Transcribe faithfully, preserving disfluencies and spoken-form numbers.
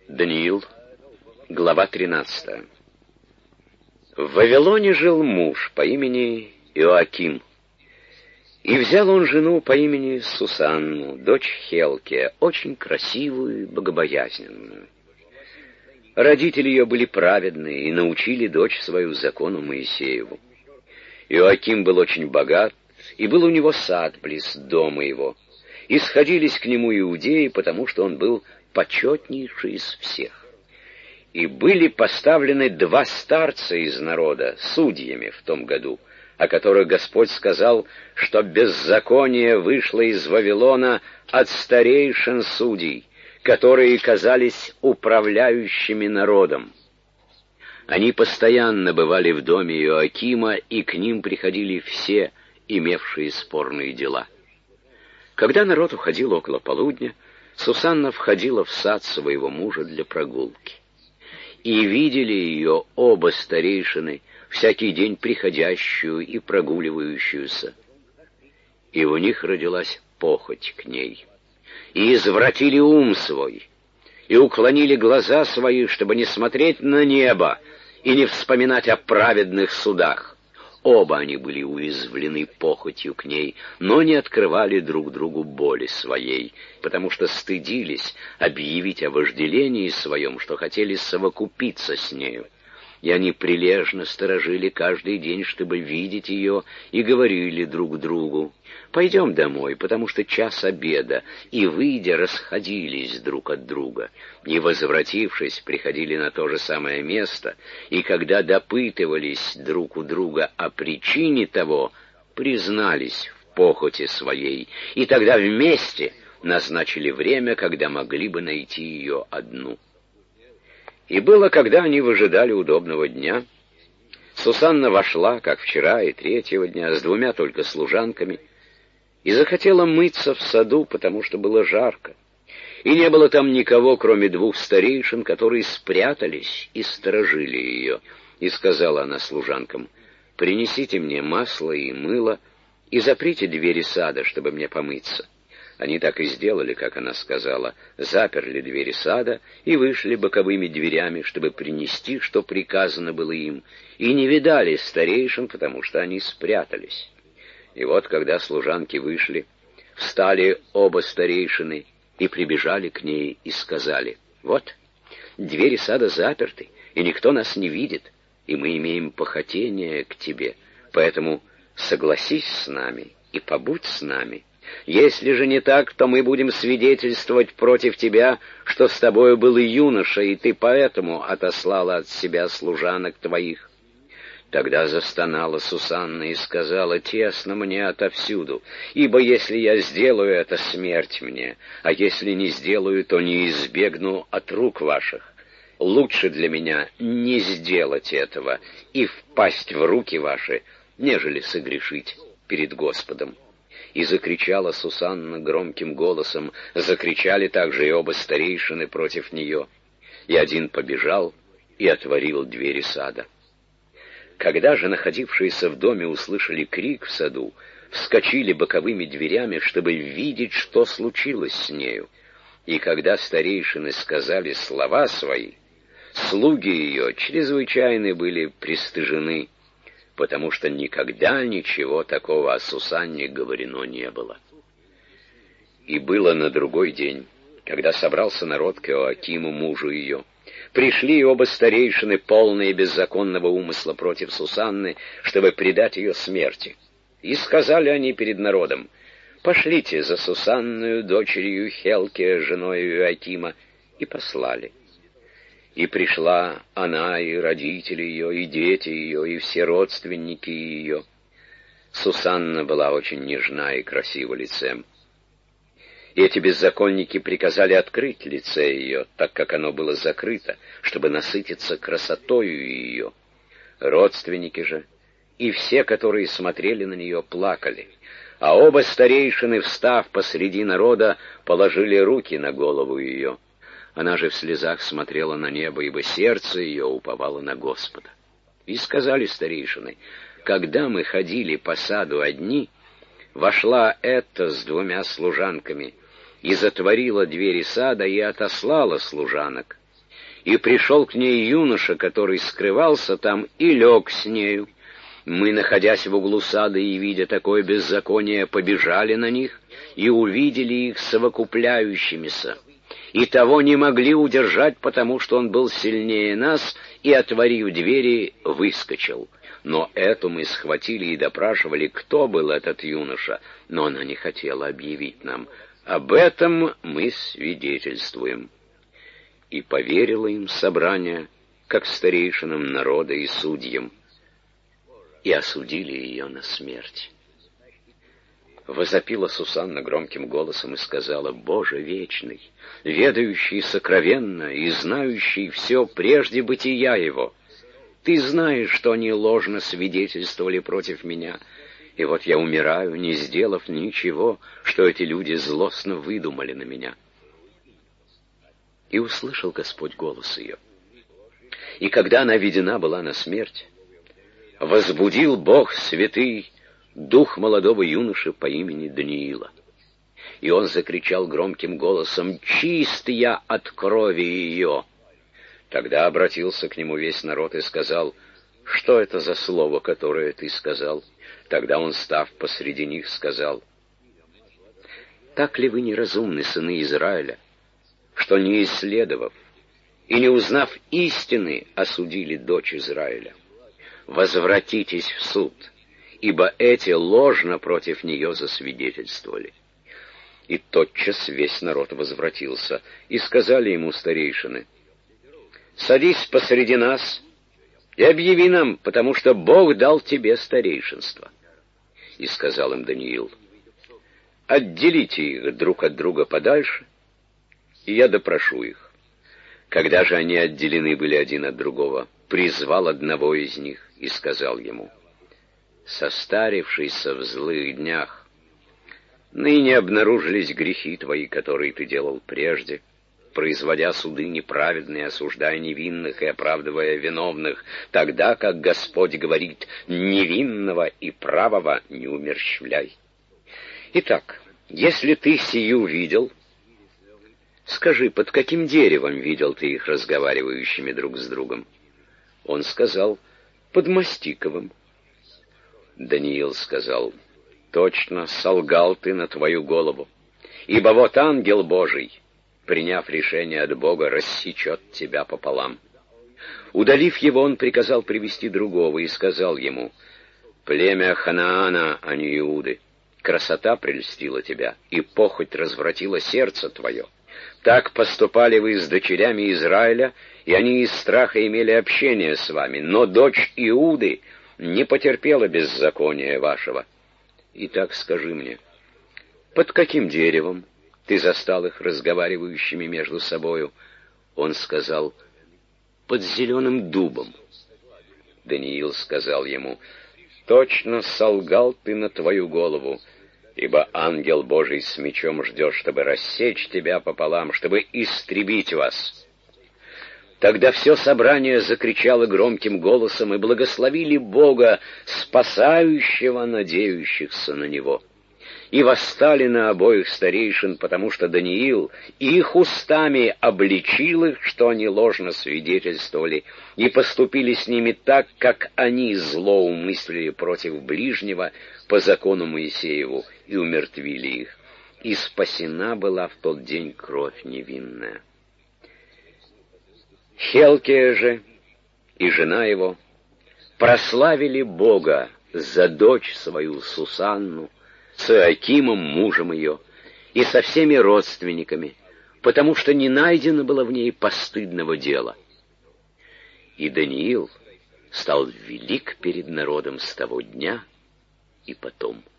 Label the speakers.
Speaker 1: Даниил, глава тринадцатая. В Вавилоне жил муж по имени Иоаким, и взял он жену по имени Сусанну, дочь Хелкия, очень красивую и богобоязненную. Родители ее были праведные и научили дочь свою закону Моисееву. Иоаким был очень богат, и был у него сад близ дома его, и сходились к нему иудеи, потому что он был почетнейший из всех. И были поставлены два старца из народа судьями в том году, о которых Господь сказал, что беззаконие вышло из Вавилона от старейшин судей, которые казались управляющими народом. Они постоянно бывали в доме Иоакима, и к ним приходили все, имевшие спорные дела. Когда народ уходил около полудня, Сусанна входила в сад своего мужа для прогулки. И видели ее оба старейшины, всякий день приходящую и прогуливающуюся. И у них родилась похоть к ней. И извратили ум свой, и уклонили глаза свои, чтобы не смотреть на небо и не вспоминать о праведных судах. Оба они были уязвлены похотью к ней, но не открывали друг другу боли своей, потому что стыдились объявить о вожделении своем, что хотели совокупиться с нею. И они прилежно сторожили каждый день, чтобы видеть ее, и говорили друг другу: «Пойдем домой, потому что час обеда», и, выйдя, расходились друг от друга. И, возвратившись, приходили на то же самое место, и, когда допытывались друг у друга о причине того, признались в похоти своей, и тогда вместе назначили время, когда могли бы найти ее одну. И было, когда они выжидали удобного дня, Сусанна вошла, как вчера и третьего дня, с двумя только служанками, и захотела мыться в саду, потому что было жарко. И не было там никого, кроме двух старейшин, которые спрятались и сторожили ее. И сказала она служанкам: «Принесите мне масло и мыло, и заприте двери сада, чтобы мне помыться». Они так и сделали, как она сказала, заперли двери сада и вышли боковыми дверями, чтобы принести, что приказано было им, и не видали старейшин, потому что они спрятались. И вот, когда служанки вышли, встали оба старейшины и прибежали к ней и сказали: «Вот, двери сада заперты, и никто нас не видит, и мы имеем похотение к тебе, поэтому согласись с нами и побудь с нами. Если же не так, то мы будем свидетельствовать против тебя, что с тобою был и юноша, и ты поэтому отослала от себя служанок твоих». Тогда застонала Сусанна и сказала: «Тесно мне отовсюду, ибо если я сделаю это, смерть мне, а если не сделаю, то не избегну от рук ваших. Лучше для меня не сделать этого и впасть в руки ваши, нежели согрешить перед Господом». И закричала Сусанна громким голосом, закричали также и оба старейшины против нее. И один побежал и отворил двери сада. Когда же находившиеся в доме услышали крик в саду, вскочили боковыми дверями, чтобы видеть, что случилось с нею. И когда старейшины сказали слова свои, слуги ее чрезвычайно были пристыжены, потому что никогда ничего такого о Сусанне говорено не было. И было на другой день, когда собрался народ к Иоакиму, мужу ее. Пришли оба старейшины, полные беззаконного умысла против Сусанны, чтобы предать ее смерти. И сказали они перед народом: «Пошлите за Сусанною, дочерью Хелкия, женой Иоакима», и послали. И пришла она, и родители ее, и дети ее, и все родственники ее. Сусанна была очень нежна и красива лицем. И эти беззаконники приказали открыть лице ее, так как оно было закрыто, чтобы насытиться красотою ее. Родственники же и все, которые смотрели на нее, плакали. А оба старейшины, встав посреди народа, положили руки на голову ее. Она же в слезах смотрела на небо, ибо сердце ее уповало на Господа. И сказали старейшины: «Когда мы ходили по саду одни, вошла эта с двумя служанками и затворила двери сада и отослала служанок, И пришел к ней юноша, который скрывался там, и лег с нею. Мы, находясь в углу сада и видя такое беззаконие, побежали на них и увидели их совокупляющимися. И того не могли удержать, потому что он был сильнее нас, и, отворив двери, выскочил. Но эту мы схватили и допрашивали, кто был этот юноша, но она не хотела объявить нам. Об этом мы свидетельствуем. И поверило им собрание, как старейшинам народа и судьям, и осудили ее на смерть. Возопила Сусанна громким голосом и сказала: «Боже вечный, ведающий сокровенно и знающий все прежде бытия его, ты знаешь, что они ложно свидетельствовали против меня, и вот я умираю, не сделав ничего, что эти люди злостно выдумали на меня». И услышал Господь голос ее. И когда она ведена была на смерть, возбудил Бог святый дух молодого юноши по имени Даниила. И он закричал громким голосом: «Чист я от крови ее!» Тогда обратился к нему весь народ и сказал: «Что это за слово, которое ты сказал?» Тогда он, став посреди них, сказал: «Так ли вы неразумны, сыны Израиля, что, не исследовав и не узнав истины, осудили дочь Израиля? Возвратитесь в суд, ибо эти ложно против нее засвидетельствовали». И тотчас весь народ возвратился, и сказали ему старейшины: «Садись посреди нас и объяви нам, потому что Бог дал тебе старейшинство». И сказал им Даниил: «Отделите их друг от друга подальше, и я допрошу их». Когда же они отделены были один от другого, призвал одного из них и сказал ему: «Состарившийся в злых днях, ныне обнаружились грехи твои, которые ты делал прежде, производя суды неправедные, осуждая невинных и оправдывая виновных, тогда как Господь говорит: невинного и правого не умерщвляй. Итак, если ты сию видел, скажи, под каким деревом видел ты их разговаривающими друг с другом?» Он сказал: «Под мастиковым». Даниил сказал: «Точно солгал ты на твою голову, ибо вот ангел Божий, приняв решение от Бога, рассечет тебя пополам». Удалив его, он приказал привести другого и сказал ему: «Племя Ханаана, а не Иуды, красота прельстила тебя, и похоть развратила сердце твое. Так поступали вы с дочерями Израиля, и они из страха имели общение с вами, но дочь Иуды не потерпела беззакония вашего. Итак, скажи мне, под каким деревом ты застал их разговаривающими между собою?» Он сказал: «Под зеленым дубом». Даниил сказал ему: «Точно солгал ты на твою голову, ибо ангел Божий с мечом ждет, чтобы рассечь тебя пополам, чтобы истребить вас». Тогда все собрание закричало громким голосом и благословили Бога, спасающего надеющихся на Него. И восстали на обоих старейшин, потому что Даниил их устами обличил их, что они ложно свидетельствовали, и поступили с ними так, как они злоумыслили против ближнего по закону Моисееву, и умертвили их. И спасена была в тот день кровь невинная. Хелкия же и жена его прославили Бога за дочь свою Сусанну, с Иоакимом, мужем ее, и со всеми родственниками, потому что не найдено было в ней постыдного дела. И Даниил стал велик перед народом с того дня и потом.